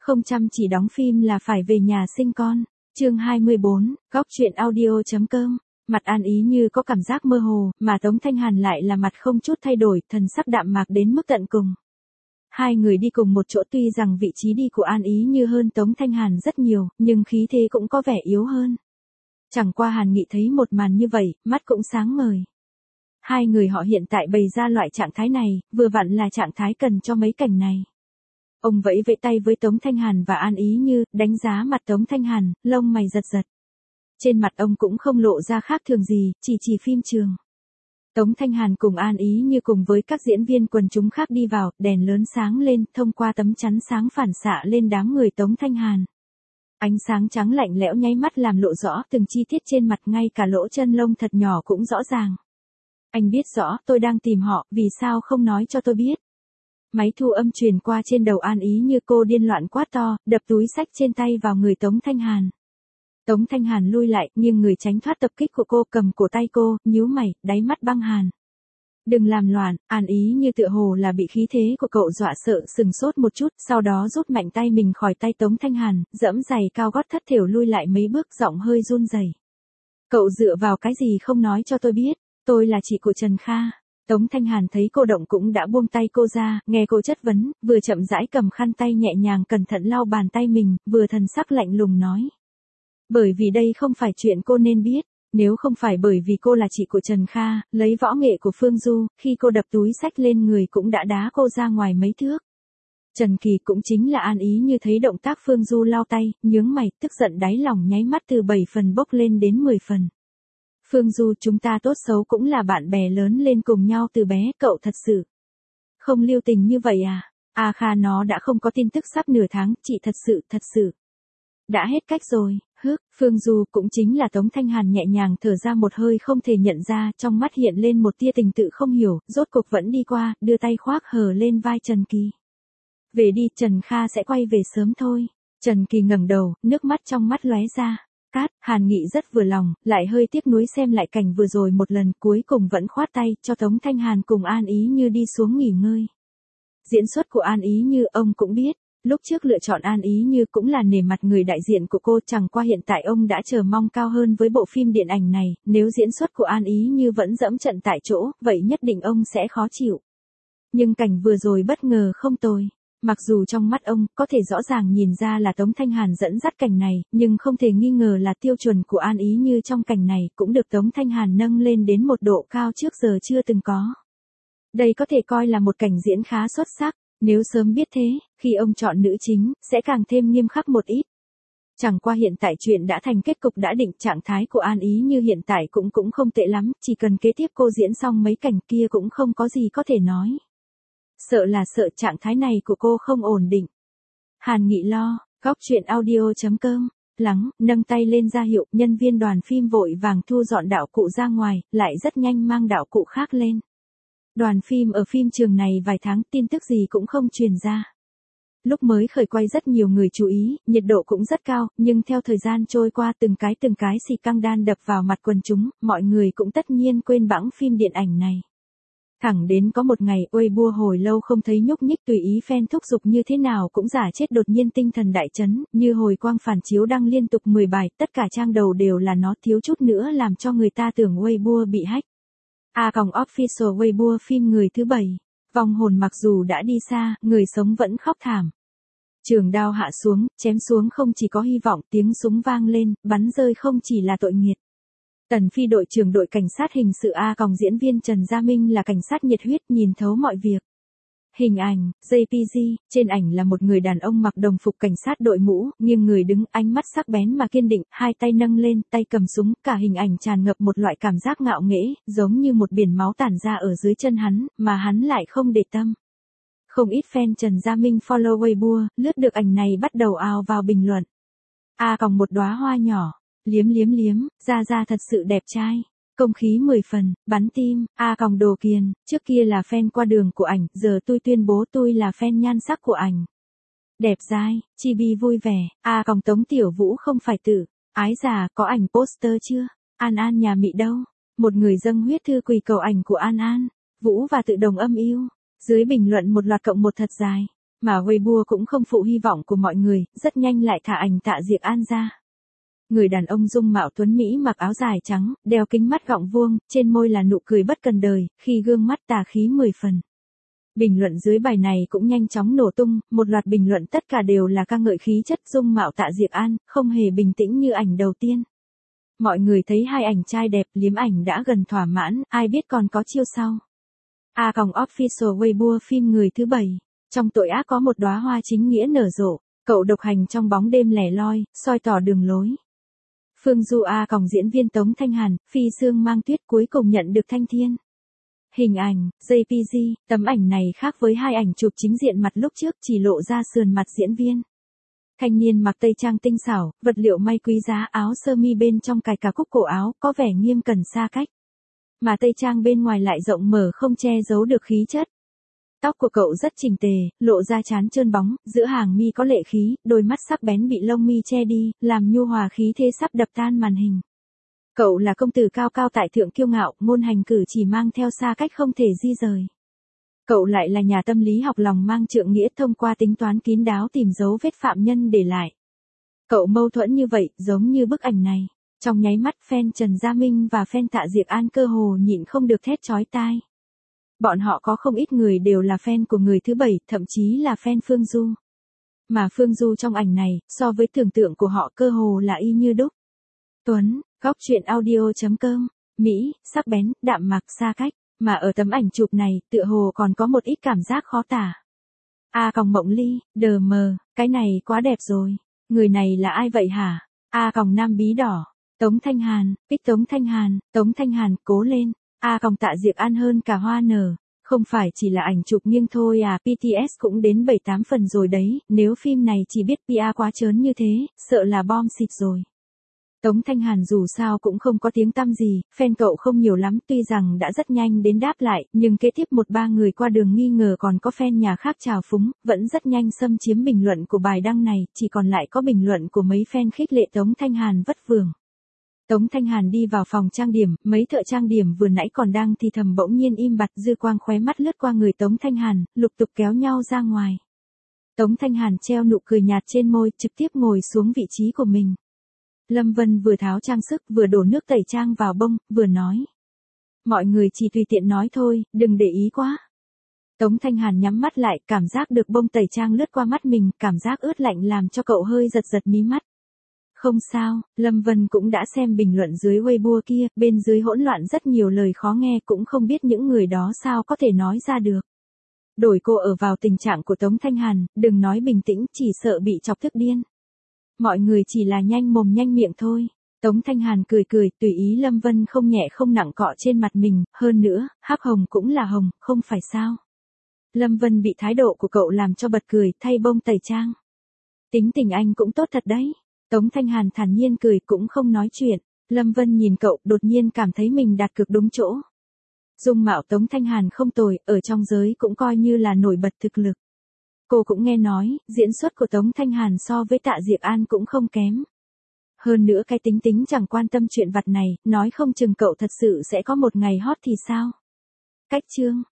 Không chăm chỉ đóng phim là phải về nhà sinh con. Chương 24, góc truyện audio.com. Mặt An Ý như có cảm giác mơ hồ, mà Tống Thanh Hàn lại là mặt không chút thay đổi, thần sắc đạm mạc đến mức tận cùng. Hai người đi cùng một chỗ, tuy rằng vị trí đi của An Ý như hơn Tống Thanh Hàn rất nhiều, nhưng khí thế cũng có vẻ yếu hơn. Chẳng qua Hàn Nghị thấy một màn như vậy, mắt cũng sáng ngời. Hai người họ hiện tại bày ra loại trạng thái này, vừa vặn là trạng thái cần cho mấy cảnh này. Ông vẫy vẫy tay với Tống Thanh Hàn và An Ý Như, đánh giá mặt Tống Thanh Hàn, lông mày giật giật. Trên mặt ông cũng không lộ ra khác thường gì, chỉ phim trường. Tống Thanh Hàn cùng An Ý Như cùng với các diễn viên quần chúng khác đi vào, đèn lớn sáng lên, thông qua tấm chắn sáng phản xạ lên đám người Tống Thanh Hàn. Ánh sáng trắng lạnh lẽo nháy mắt làm lộ rõ từng chi tiết trên mặt, ngay cả lỗ chân lông thật nhỏ cũng rõ ràng. Anh biết rõ tôi đang tìm họ, vì sao không nói cho tôi biết? Máy thu âm truyền qua trên đầu An Ý Như, cô điên loạn quát to, đập túi xách trên tay vào người Tống Thanh Hàn. Tống Thanh Hàn lui lại, nhưng người tránh thoát tập kích của cô, cầm cổ tay cô, nhíu mày, đáy mắt băng hàn. Đừng làm loạn. An Ý Như tựa hồ là bị khí thế của cậu dọa sợ, sừng sốt một chút, sau đó rút mạnh tay mình khỏi tay Tống Thanh Hàn, giẫm giày cao gót thất thểu lui lại mấy bước, giọng hơi run rẩy. Cậu dựa vào cái gì không nói cho tôi biết? Tôi là chị của Trần Kha. Tống Thanh Hàn thấy cô động cũng đã buông tay cô ra, nghe cô chất vấn, vừa chậm rãi cầm khăn tay nhẹ nhàng cẩn thận lau bàn tay mình, vừa thần sắc lạnh lùng nói. Bởi vì đây không phải chuyện cô nên biết, nếu không phải bởi vì cô là chị của Trần Kha, lấy võ nghệ của Phương Du, khi cô đập túi xách lên người cũng đã đá cô ra ngoài mấy thước. Trần Kỳ cũng chính là An Ý Như thấy động tác Phương Du lau tay, nhướng mày, tức giận đáy lòng nháy mắt từ 7 phần bốc lên đến 10 phần. Phương Du, chúng ta tốt xấu cũng là bạn bè lớn lên cùng nhau từ bé, cậu thật sự không lưu tình như vậy à? A Kha nó đã không có tin tức sắp nửa tháng, chị thật sự đã hết cách rồi. Phương Du cũng chính là Tống Thanh Hàn nhẹ nhàng thở ra một hơi, không thể nhận ra, trong mắt hiện lên một tia tình tự không hiểu, rốt cuộc vẫn đi qua, đưa tay khoác hờ lên vai Trần Kỳ. Về đi, Trần Kha sẽ quay về sớm thôi. Trần Kỳ ngẩng đầu, nước mắt trong mắt lóe ra. Hàn Nghị rất vừa lòng, lại hơi tiếc nuối xem lại cảnh vừa rồi một lần, cuối cùng vẫn khoát tay, cho Tống Thanh Hàn cùng An Ý Như đi xuống nghỉ ngơi. Diễn xuất của An Ý Như ông cũng biết, lúc trước lựa chọn An Ý Như cũng là nể mặt người đại diện của cô, chẳng qua hiện tại ông đã chờ mong cao hơn với bộ phim điện ảnh này, nếu diễn xuất của An Ý Như vẫn dẫm trận tại chỗ, vậy nhất định ông sẽ khó chịu. Nhưng cảnh vừa rồi bất ngờ không tồi. Mặc dù trong mắt ông, có thể rõ ràng nhìn ra là Tống Thanh Hàn dẫn dắt cảnh này, nhưng không thể nghi ngờ là tiêu chuẩn của An Ý Như trong cảnh này cũng được Tống Thanh Hàn nâng lên đến một độ cao trước giờ chưa từng có. Đây có thể coi là một cảnh diễn khá xuất sắc, nếu sớm biết thế, khi ông chọn nữ chính, sẽ càng thêm nghiêm khắc một ít. Chẳng qua hiện tại chuyện đã thành kết cục đã định, trạng thái của An Ý Như hiện tại cũng không tệ lắm, chỉ cần kế tiếp cô diễn xong mấy cảnh kia cũng không có gì có thể nói. Sợ trạng thái này của cô không ổn định. Hàn Nghị lo, góc truyện audio.com, nâng tay lên ra hiệu, nhân viên đoàn phim vội vàng thu dọn đạo cụ ra ngoài, lại rất nhanh mang đạo cụ khác lên. Đoàn phim ở phim trường này vài tháng, tin tức gì cũng không truyền ra. Lúc mới khởi quay rất nhiều người chú ý, nhiệt độ cũng rất cao, nhưng theo thời gian trôi qua từng cái xì căng đan đập vào mặt quần chúng, mọi người cũng tất nhiên quên bẵng phim điện ảnh này. Thẳng đến có một ngày, Weibo hồi lâu không thấy nhúc nhích, tùy ý fan thúc giục như thế nào cũng giả chết, đột nhiên tinh thần đại chấn, như hồi quang phản chiếu đăng liên tục 10 bài, tất cả trang đầu đều là nó, thiếu chút nữa làm cho người ta tưởng Weibo bị hack. Official Weibo phim người thứ 7. Vong hồn mặc dù đã đi xa, người sống vẫn khóc thảm. Trường đao hạ xuống, chém xuống không chỉ có hy vọng, tiếng súng vang lên, bắn rơi không chỉ là tội nghiệt. Tần Phi đội trưởng đội cảnh sát hình sự diễn viên Trần Gia Minh là cảnh sát nhiệt huyết, nhìn thấu mọi việc. Hình ảnh, JPG, trên ảnh là một người đàn ông mặc đồng phục cảnh sát đội mũ, nghiêng người đứng, ánh mắt sắc bén mà kiên định, hai tay nâng lên, tay cầm súng, cả hình ảnh tràn ngập một loại cảm giác ngạo nghễ, giống như một biển máu tản ra ở dưới chân hắn, mà hắn lại không để tâm. Không ít fan Trần Gia Minh follow Weibo, lướt được ảnh này bắt đầu ào vào bình luận. Một đóa hoa nhỏ. Liếm, ra thật sự đẹp trai. Công khí 10 phần, bắn tim, đồ kiền, trước kia là fan qua đường của ảnh, giờ tôi tuyên bố tôi là fan nhan sắc của ảnh. Đẹp dai, chibi vui vẻ, Tống Tiểu Vũ không phải tự, ái già, có ảnh poster chưa? An nhà Mị đâu? Một người dâng huyết thư quỳ cầu ảnh của An, Vũ và tự đồng âm yêu. Dưới bình luận một loạt cộng một thật dài. Mà Weibo cũng không phụ hy vọng của mọi người, rất nhanh lại thả ảnh Tạ Diệc An ra. Người đàn ông dung mạo tuấn Mỹ mặc áo dài trắng, đeo kính mắt gọng vuông, trên môi là nụ cười bất cần đời, khi gương mắt tà khí 10 phần. Bình luận dưới bài này cũng nhanh chóng nổ tung, một loạt bình luận tất cả đều là ca ngợi khí chất dung mạo Tạ Diệc An, không hề bình tĩnh như ảnh đầu tiên. Mọi người thấy hai ảnh trai đẹp, liếm ảnh đã gần thỏa mãn, ai biết còn có chiêu sau. Official Weibo phim người thứ 7. Trong tội ác có một đóa hoa chính nghĩa nở rộ, cậu độc hành trong bóng đêm lẻ loi, soi tỏ đường lối. Phương Du diễn viên Tống Thanh Hàn, Phi Sương Mang Tuyết cuối cùng nhận được Thanh Thiên. Hình ảnh, JPG, tấm ảnh này khác với hai ảnh chụp chính diện mặt lúc trước chỉ lộ ra sườn mặt diễn viên. Thanh niên mặc tây trang tinh xảo, vật liệu may quý giá, áo sơ mi bên trong cài cả cúc cổ áo, có vẻ nghiêm cẩn xa cách. Mà tây trang bên ngoài lại rộng mở không che giấu được khí chất. Tóc của cậu rất chỉnh tề, lộ ra trán trơn bóng, giữa hàng mi có lệ khí, đôi mắt sắc bén bị lông mi che đi, làm nhu hòa khí thế sắp đập tan màn hình. Cậu là công tử cao cao tại thượng kiêu ngạo, ngôn hành cử chỉ mang theo xa cách không thể di rời. Cậu lại là nhà tâm lý học lòng mang trượng nghĩa, thông qua tính toán kín đáo tìm dấu vết phạm nhân để lại. Cậu mâu thuẫn như vậy, giống như bức ảnh này. Trong nháy mắt fan Trần Gia Minh và fan Tạ Diệc An cơ hồ nhịn không được thét chói tai. Bọn họ có không ít người đều là fan của người thứ 7, thậm chí là fan Phương Du. Mà Phương Du trong ảnh này, so với tưởng tượng của họ cơ hồ là y như đúc. Tuấn, góc truyện audio.com, Mỹ, sắc bén, đạm mạc, xa cách, mà ở tấm ảnh chụp này, tựa hồ còn có một ít cảm giác khó tả. Mộng Ly, DM, cái này quá đẹp rồi. Người này là ai vậy hả? Nam Bí Đỏ, Tống Thanh Hàn, pic Tống Thanh Hàn, cố lên. Tạ Diệc An hơn cả hoa nở. Không phải chỉ là ảnh chụp nghiêng thôi à, BTS cũng đến 7-8 phần rồi đấy, nếu phim này chỉ biết PR quá trớn như thế, sợ là bom xịt rồi. Tống Thanh Hàn dù sao cũng không có tiếng tăm gì, fan cậu không nhiều lắm, tuy rằng đã rất nhanh đến đáp lại, nhưng kế tiếp 1-3 người qua đường nghi ngờ còn có fan nhà khác trào phúng, vẫn rất nhanh xâm chiếm bình luận của bài đăng này, chỉ còn lại có bình luận của mấy fan khích lệ Tống Thanh Hàn vất vưởng. Tống Thanh Hàn đi vào phòng trang điểm, mấy thợ trang điểm vừa nãy còn đang thì thầm bỗng nhiên im bặt, dư quang khóe mắt lướt qua người Tống Thanh Hàn, lục tục kéo nhau ra ngoài. Tống Thanh Hàn treo nụ cười nhạt trên môi, trực tiếp ngồi xuống vị trí của mình. Lâm Vân vừa tháo trang sức vừa đổ nước tẩy trang vào bông, vừa nói. Mọi người chỉ tùy tiện nói thôi, đừng để ý quá. Tống Thanh Hàn nhắm mắt lại, cảm giác được bông tẩy trang lướt qua mắt mình, cảm giác ướt lạnh làm cho cậu hơi giật giật mí mắt. Không sao, Lâm Vân cũng đã xem bình luận dưới Weibo kia, bên dưới hỗn loạn rất nhiều lời khó nghe, cũng không biết những người đó sao có thể nói ra được. Đổi cô ở vào tình trạng của Tống Thanh Hàn, đừng nói bình tĩnh, chỉ sợ bị chọc tức điên. Mọi người chỉ là nhanh mồm nhanh miệng thôi. Tống Thanh Hàn cười cười, tùy ý Lâm Vân không nhẹ không nặng cọ trên mặt mình, hơn nữa, hắc hồng cũng là hồng, không phải sao. Lâm Vân bị thái độ của cậu làm cho bật cười, thay bông tẩy trang. Tính tình anh cũng tốt thật đấy. Tống Thanh Hàn thản nhiên cười, cũng không nói chuyện. Lâm Vân nhìn cậu, đột nhiên cảm thấy mình đạt cực đúng chỗ. Dung mạo Tống Thanh Hàn không tồi, ở trong giới cũng coi như là nổi bật thực lực. Cô cũng nghe nói, diễn xuất của Tống Thanh Hàn so với Tạ Diệc An cũng không kém. Hơn nữa cái tính chẳng quan tâm chuyện vặt này, nói không chừng cậu thật sự sẽ có một ngày hot thì sao. Cách chương